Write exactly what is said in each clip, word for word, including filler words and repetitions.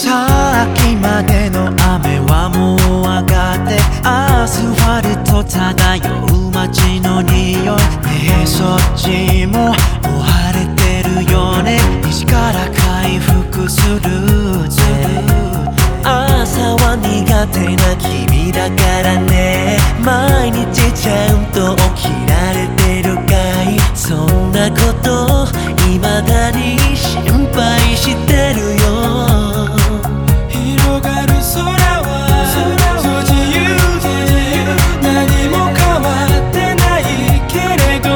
さっきまでの雨はもう上がってアスファルト漂う街の匂いねえそっちももう晴れてるよね西から回復する朝は苦手な君だからね毎日ちゃんと起きられてるかいそんなこと未だに心配してるよ広がる空は不自由で何も変わってないけれど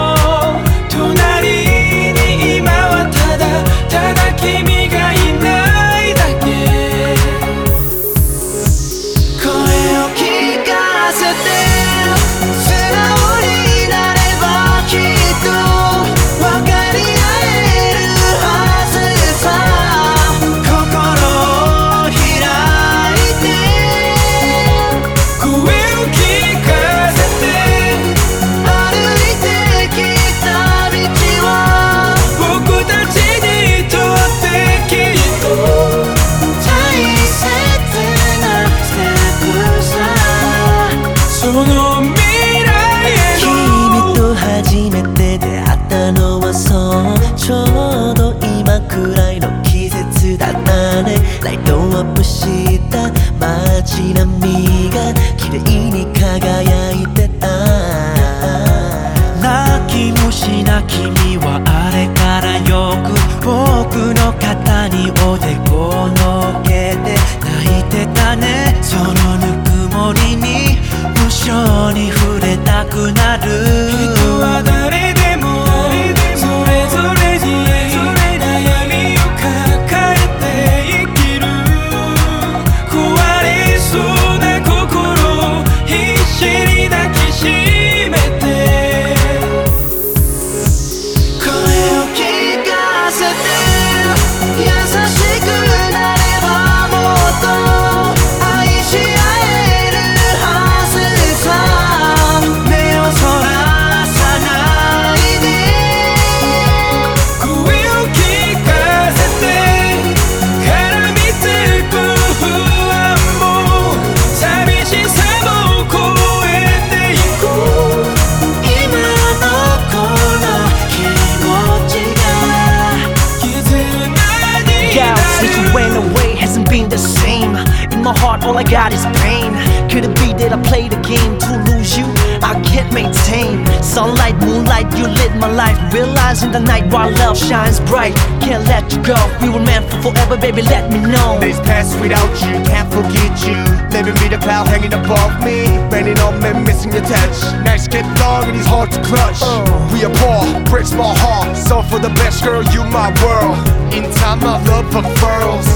隣に今はただただ君がいないだけ声を聞かせて素直になればきっと分かり合えるはずさ心を開いて声を聞かせて歩いてきた道は僕たちにとってきっと大切なステップさその未来への君と初めて出会ったのはそうちょうど今くらいの季節だったねライトアップした街並みが綺麗に輝いてた泣きもしな君はあれからよく僕の肩におでこを乗っけて泣いてたねそのぬくもりに無性に触れたくなる人は誰でもそれぞれに悩みを抱えて生きる壊れそうな心を必死に抱きしめて声を聞かせて優しくなればもっと愛し合えるはずさ目をそらさないで声を聞かせて絡みつく不安も寂しさも超えていこう今のこの気持ちが絆に Yeah, な since you る went away, hasn't been the same. In my heart, all I got is pain. Could it be that I played the game to lose you? I can't maintain. Sunlight, moonlight, you lit my life. Realizing the night while love shines bright. Can't let you go. We were meant for forever, baby. Let me know. Days pass without you, can't forget you. Living me the cloud hanging above me. Raining on me, missing your touch. Nights get long and it's hard to clutch. We are poor, breaks my heart. So for the best girl, you my world. In time, my love unfurls.